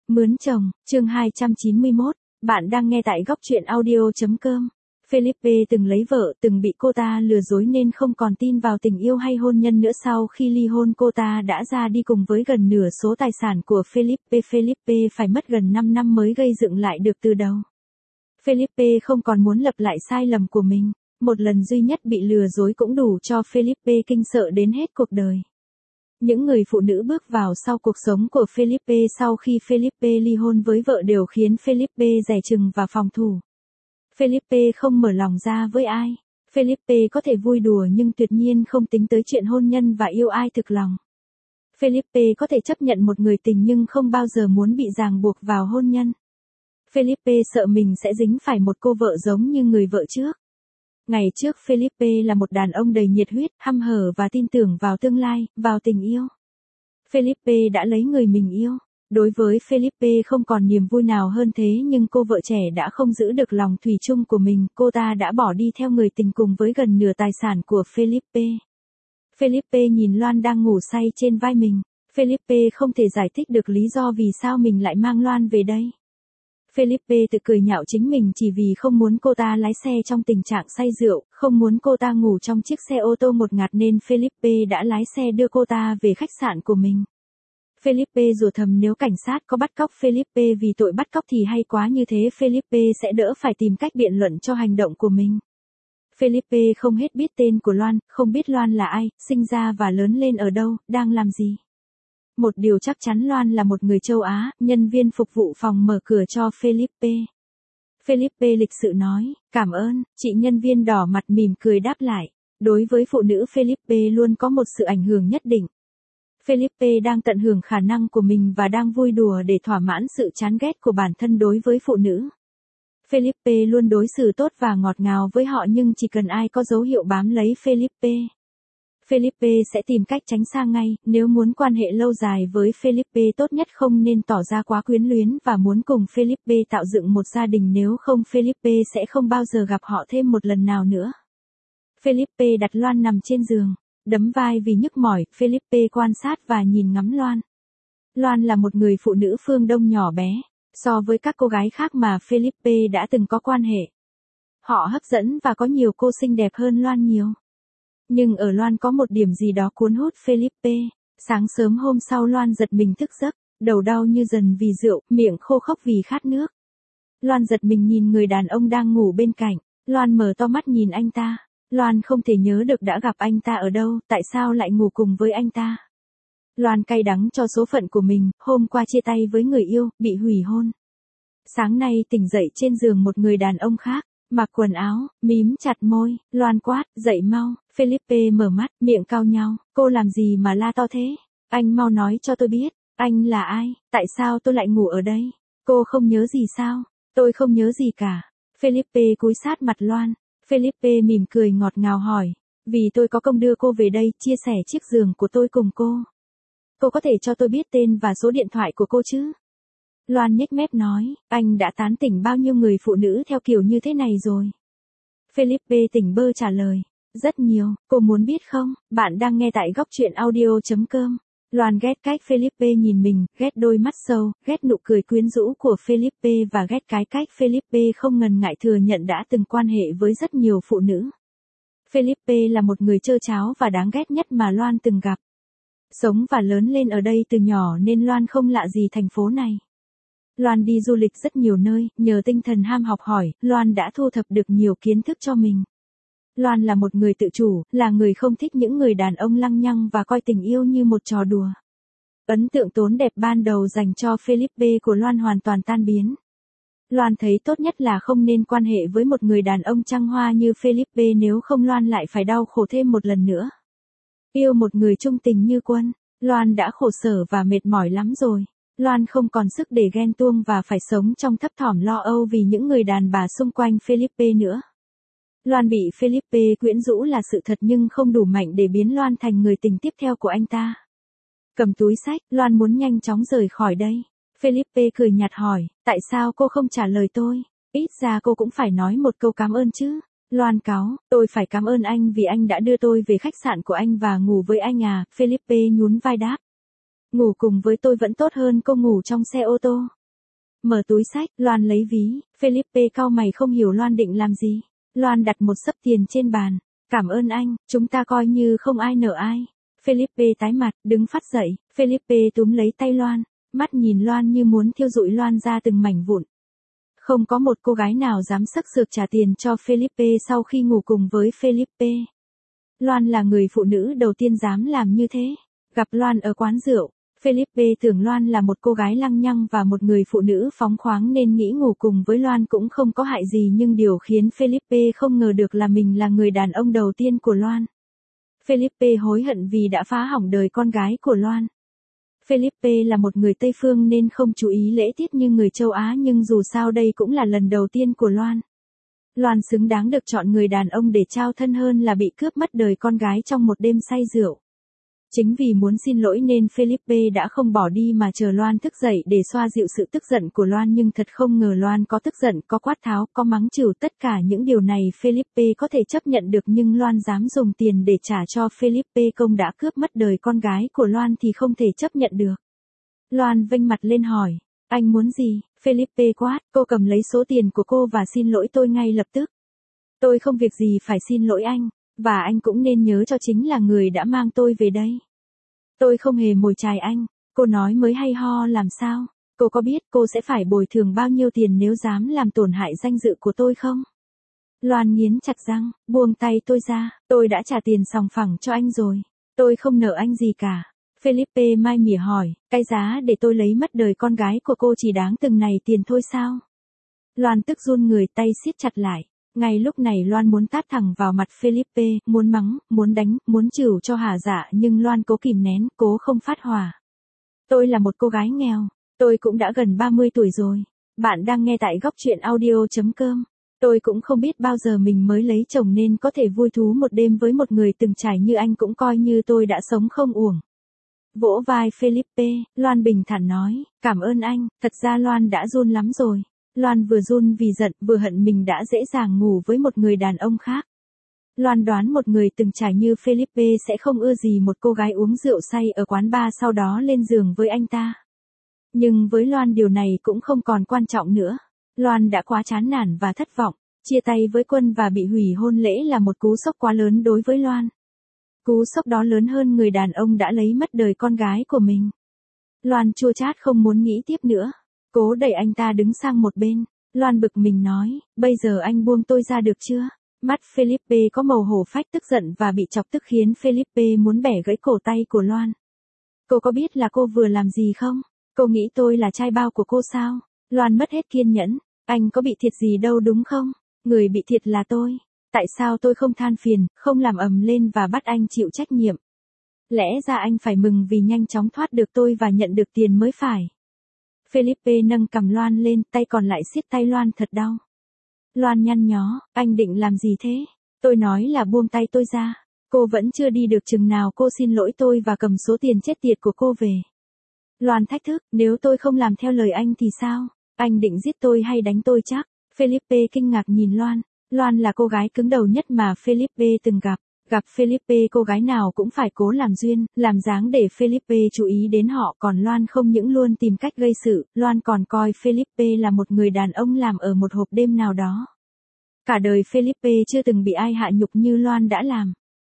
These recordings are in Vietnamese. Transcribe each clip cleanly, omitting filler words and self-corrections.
Mướn chồng, chương 291, bạn đang nghe tại góc truyện audio.com. Felipe từng lấy vợ, từng bị cô ta lừa dối nên không còn tin vào tình yêu hay hôn nhân nữa. Sau khi ly hôn, cô ta đã ra đi cùng với gần nửa số tài sản của Felipe. Felipe phải mất gần 5 năm mới gây dựng lại được từ đầu. Felipe không còn muốn lặp lại sai lầm của mình. Một lần duy nhất bị lừa dối cũng đủ cho Felipe kinh sợ đến hết cuộc đời. Những người phụ nữ bước vào sau cuộc sống của Felipe sau khi Felipe ly hôn với vợ đều khiến Felipe dè chừng và phòng thủ. Felipe không mở lòng ra với ai. Felipe có thể vui đùa nhưng tuyệt nhiên không tính tới chuyện hôn nhân và yêu ai thực lòng. Felipe có thể chấp nhận một người tình nhưng không bao giờ muốn bị ràng buộc vào hôn nhân. Felipe sợ mình sẽ dính phải một cô vợ giống như người vợ trước. Ngày trước Felipe là một đàn ông đầy nhiệt huyết, hăm hở và tin tưởng vào tương lai, vào tình yêu. Felipe đã lấy người mình yêu. Đối với Felipe không còn niềm vui nào hơn thế, nhưng cô vợ trẻ đã không giữ được lòng thủy chung của mình, cô ta đã bỏ đi theo người tình cùng với gần nửa tài sản của Felipe. Felipe nhìn Loan đang ngủ say trên vai mình. Felipe không thể giải thích được lý do vì sao mình lại mang Loan về đây. Felipe tự cười nhạo chính mình chỉ vì không muốn cô ta lái xe trong tình trạng say rượu, không muốn cô ta ngủ trong chiếc xe ô tô ngột ngạt nên Felipe đã lái xe đưa cô ta về khách sạn của mình. Felipe rủa thầm nếu cảnh sát có bắt cóc Felipe vì tội bắt cóc thì hay quá, như thế Felipe sẽ đỡ phải tìm cách biện luận cho hành động của mình. Felipe không hết biết tên của Loan, không biết Loan là ai, sinh ra và lớn lên ở đâu, đang làm gì. Một điều chắc chắn, Loan là một người châu Á. Nhân viên phục vụ phòng mở cửa cho Felipe. Felipe lịch sự nói, cảm ơn, chị nhân viên đỏ mặt mỉm cười đáp lại. Đối với phụ nữ, Felipe luôn có một sự ảnh hưởng nhất định. Felipe đang tận hưởng khả năng của mình và đang vui đùa để thỏa mãn sự chán ghét của bản thân đối với phụ nữ. Felipe luôn đối xử tốt và ngọt ngào với họ, nhưng chỉ cần ai có dấu hiệu bám lấy Felipe sẽ tìm cách tránh xa ngay. Nếu muốn quan hệ lâu dài với Felipe, tốt nhất không nên tỏ ra quá quyến luyến và muốn cùng Felipe tạo dựng một gia đình, nếu không Felipe sẽ không bao giờ gặp họ thêm một lần nào nữa. Felipe đặt Loan nằm trên giường, đấm vai vì nhức mỏi. Felipe quan sát và nhìn ngắm Loan. Loan là một người phụ nữ phương Đông nhỏ bé, so với các cô gái khác mà Felipe đã từng có quan hệ. Họ hấp dẫn và có nhiều cô xinh đẹp hơn Loan nhiều. Nhưng ở Loan có một điểm gì đó cuốn hút Felipe. Sáng sớm hôm sau, Loan giật mình thức giấc, đầu đau như dần vì rượu, miệng khô khốc vì khát nước. Loan giật mình nhìn người đàn ông đang ngủ bên cạnh. Loan mở to mắt nhìn anh ta. Loan không thể nhớ được đã gặp anh ta ở đâu, tại sao lại ngủ cùng với anh ta. Loan cay đắng cho số phận của mình, hôm qua chia tay với người yêu, bị hủy hôn. Sáng nay tỉnh dậy trên giường một người đàn ông khác, mặc quần áo, mím chặt môi. Loan quát, dậy mau. Felipe mở mắt, miệng cau nhau, cô làm gì mà la to thế? Anh mau nói cho tôi biết, anh là ai, tại sao tôi lại ngủ ở đây? Cô không nhớ gì sao? Tôi không nhớ gì cả. Felipe cúi sát mặt Loan. Felipe mỉm cười ngọt ngào hỏi, vì tôi có công đưa cô về đây, chia sẻ chiếc giường của tôi cùng cô. Cô có thể cho tôi biết tên và số điện thoại của cô chứ? Loan nhếch mép nói, anh đã tán tỉnh bao nhiêu người phụ nữ theo kiểu như thế này rồi? Felipe tỉnh bơ trả lời, rất nhiều, cô muốn biết không? Bạn đang nghe tại góc truyện audio.com. Loan ghét cách Felipe nhìn mình, ghét đôi mắt sâu, ghét nụ cười quyến rũ của Felipe và ghét cái cách Felipe không ngần ngại thừa nhận đã từng quan hệ với rất nhiều phụ nữ. Felipe là một người trơ tráo và đáng ghét nhất mà Loan từng gặp. Sống và lớn lên ở đây từ nhỏ nên Loan không lạ gì thành phố này. Loan đi du lịch rất nhiều nơi, nhờ tinh thần ham học hỏi, Loan đã thu thập được nhiều kiến thức cho mình. Loan là một người tự chủ, là người không thích những người đàn ông lăng nhăng và coi tình yêu như một trò đùa. Ấn tượng tốn đẹp ban đầu dành cho Felipe của Loan hoàn toàn tan biến. Loan thấy tốt nhất là không nên quan hệ với một người đàn ông trăng hoa như Felipe, nếu không Loan lại phải đau khổ thêm một lần nữa. Yêu một người trung tình như Quân, Loan đã khổ sở và mệt mỏi lắm rồi. Loan không còn sức để ghen tuông và phải sống trong thấp thỏm lo âu vì những người đàn bà xung quanh Felipe nữa. Loan bị Felipe quyến rũ là sự thật, nhưng không đủ mạnh để biến Loan thành người tình tiếp theo của anh ta. Cầm túi xách, Loan muốn nhanh chóng rời khỏi đây. Felipe cười nhạt hỏi, tại sao cô không trả lời tôi? Ít ra cô cũng phải nói một câu cảm ơn chứ. Loan cáu, tôi phải cảm ơn anh vì anh đã đưa tôi về khách sạn của anh và ngủ với anh à. Felipe nhún vai đáp. Ngủ cùng với tôi vẫn tốt hơn cô ngủ trong xe ô tô. Mở túi xách, Loan lấy ví, Felipe cau mày không hiểu Loan định làm gì. Loan đặt một xấp tiền trên bàn. Cảm ơn anh, chúng ta coi như không ai nợ ai. Felipe tái mặt, đứng phắt dậy, Felipe túm lấy tay Loan, mắt nhìn Loan như muốn thiêu rụi Loan ra từng mảnh vụn. Không có một cô gái nào dám sắc sược trả tiền cho Felipe sau khi ngủ cùng với Felipe. Loan là người phụ nữ đầu tiên dám làm như thế. Gặp Loan ở quán rượu, Felipe tưởng Loan là một cô gái lăng nhăng và một người phụ nữ phóng khoáng nên nghĩ ngủ cùng với Loan cũng không có hại gì, nhưng điều khiến Felipe không ngờ được là mình là người đàn ông đầu tiên của Loan. Felipe hối hận vì đã phá hỏng đời con gái của Loan. Felipe là một người Tây Phương nên không chú ý lễ tiết như người châu Á, nhưng dù sao đây cũng là lần đầu tiên của Loan. Loan xứng đáng được chọn người đàn ông để trao thân hơn là bị cướp mất đời con gái trong một đêm say rượu. Chính vì muốn xin lỗi nên Felipe đã không bỏ đi mà chờ Loan thức dậy để xoa dịu sự tức giận của Loan, nhưng thật không ngờ Loan có tức giận, có quát tháo, có mắng chửi, tất cả những điều này Felipe có thể chấp nhận được, nhưng Loan dám dùng tiền để trả cho Felipe công đã cướp mất đời con gái của Loan thì không thể chấp nhận được. Loan vênh mặt lên hỏi, anh muốn gì? Felipe quát, cô cầm lấy số tiền của cô và xin lỗi tôi ngay lập tức. Tôi không việc gì phải xin lỗi anh. Và anh cũng nên nhớ cho chính là người đã mang tôi về đây. Tôi không hề mồi chài anh, cô nói mới hay ho làm sao? Cô có biết cô sẽ phải bồi thường bao nhiêu tiền nếu dám làm tổn hại danh dự của tôi không? Loan nghiến chặt răng, buông tay tôi ra, tôi đã trả tiền sòng phẳng cho anh rồi. Tôi không nợ anh gì cả. Felipe mai mỉa hỏi, cái giá để tôi lấy mất đời con gái của cô chỉ đáng từng này tiền thôi sao? Loan tức run người, tay siết chặt lại. Ngay lúc này Loan muốn tát thẳng vào mặt Felipe, muốn mắng, muốn đánh, muốn chửi cho hả dạ, nhưng Loan cố kìm nén, cố không phát hỏa. Tôi là một cô gái nghèo, tôi cũng đã gần 30 tuổi rồi. Bạn đang nghe tại góc truyện audio.com. Tôi cũng không biết bao giờ mình mới lấy chồng nên có thể vui thú một đêm với một người từng trải như anh cũng coi như tôi đã sống không uổng. Vỗ vai Felipe, Loan bình thản nói, cảm ơn anh, thật ra Loan đã run lắm rồi. Loan vừa run vì giận vừa hận mình đã dễ dàng ngủ với một người đàn ông khác. Loan đoán một người từng trải như Felipe sẽ không ưa gì một cô gái uống rượu say ở quán bar sau đó lên giường với anh ta. Nhưng với Loan điều này cũng không còn quan trọng nữa. Loan đã quá chán nản và thất vọng. Chia tay với Quân và bị hủy hôn lễ là một cú sốc quá lớn đối với Loan. Cú sốc đó lớn hơn người đàn ông đã lấy mất đời con gái của mình. Loan chua chát không muốn nghĩ tiếp nữa. Cố đẩy anh ta đứng sang một bên. Loan bực mình nói, bây giờ anh buông tôi ra được chưa? Mắt Felipe có màu hổ phách tức giận và bị chọc tức khiến Felipe muốn bẻ gãy cổ tay của Loan. Cô có biết là cô vừa làm gì không? Cô nghĩ tôi là trai bao của cô sao? Loan mất hết kiên nhẫn. Anh có bị thiệt gì đâu đúng không? Người bị thiệt là tôi. Tại sao tôi không than phiền, không làm ầm lên và bắt anh chịu trách nhiệm? Lẽ ra anh phải mừng vì nhanh chóng thoát được tôi và nhận được tiền mới phải. Felipe nâng cằm Loan lên, tay còn lại siết tay Loan thật đau. Loan nhăn nhó, anh định làm gì thế? Tôi nói là buông tay tôi ra. Cô vẫn chưa đi được chừng nào cô xin lỗi tôi và cầm số tiền chết tiệt của cô về. Loan thách thức, nếu tôi không làm theo lời anh thì sao? Anh định giết tôi hay đánh tôi chắc? Felipe kinh ngạc nhìn Loan. Loan là cô gái cứng đầu nhất mà Felipe từng gặp. Gặp Felipe cô gái nào cũng phải cố làm duyên, làm dáng để Felipe chú ý đến họ, còn Loan không những luôn tìm cách gây sự, Loan còn coi Felipe là một người đàn ông làm ở một hộp đêm nào đó. Cả đời Felipe chưa từng bị ai hạ nhục như Loan đã làm.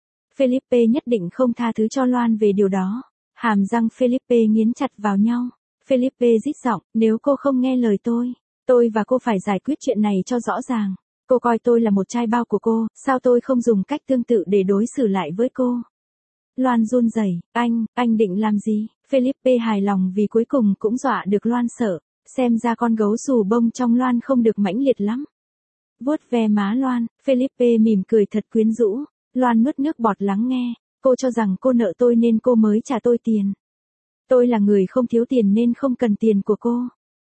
Felipe nhất định không tha thứ cho Loan về điều đó. Hàm răng Felipe nghiến chặt vào nhau. Felipe rít giọng, nếu cô không nghe lời tôi và cô phải giải quyết chuyện này cho rõ ràng. Cô coi tôi là một trai bao của cô, sao tôi không dùng cách tương tự để đối xử lại với cô? Loan run rẩy, anh định làm gì? Felipe hài lòng vì cuối cùng cũng dọa được Loan sợ, xem ra con gấu xù bông trong Loan không được mãnh liệt lắm. Vuốt ve má Loan, Felipe mỉm cười thật quyến rũ, Loan nuốt nước bọt lắng nghe, cô cho rằng cô nợ tôi nên cô mới trả tôi tiền. Tôi là người không thiếu tiền nên không cần tiền của cô.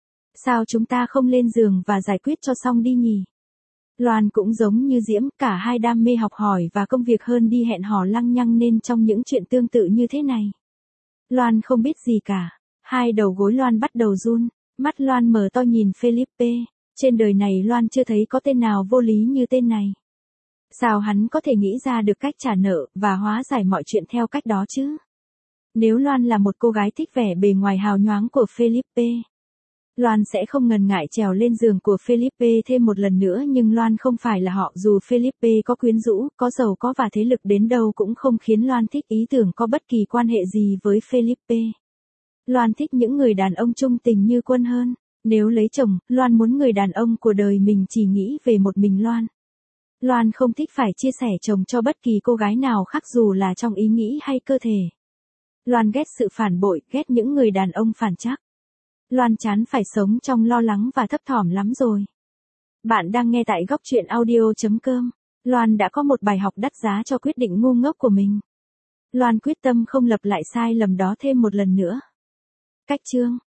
Sao chúng ta không lên giường và giải quyết cho xong đi nhỉ? Loan cũng giống như Diễm, cả hai đam mê học hỏi và công việc hơn đi hẹn hò lăng nhăng nên trong những chuyện tương tự như thế này. Loan không biết gì cả. Hai đầu gối Loan bắt đầu run. Mắt Loan mở to nhìn Felipe. Trên đời này Loan chưa thấy có tên nào vô lý như tên này. Sao hắn có thể nghĩ ra được cách trả nợ và hóa giải mọi chuyện theo cách đó chứ? Nếu Loan là một cô gái thích vẻ bề ngoài hào nhoáng của Felipe, Loan sẽ không ngần ngại trèo lên giường của Felipe thêm một lần nữa, nhưng Loan không phải là họ, dù Felipe có quyến rũ, có giàu có và thế lực đến đâu cũng không khiến Loan thích ý tưởng có bất kỳ quan hệ gì với Felipe. Loan thích những người đàn ông trung tình như Quân hơn. Nếu lấy chồng, Loan muốn người đàn ông của đời mình chỉ nghĩ về một mình Loan. Loan không thích phải chia sẻ chồng cho bất kỳ cô gái nào khác dù là trong ý nghĩ hay cơ thể. Loan ghét sự phản bội, ghét những người đàn ông phản trắc. Loan chán phải sống trong lo lắng và thấp thỏm lắm rồi. Bạn đang nghe tại góc truyện audio.com. Loan đã có một bài học đắt giá cho quyết định ngu ngốc của mình. Loan quyết tâm không lặp lại sai lầm đó thêm một lần nữa. Cách chương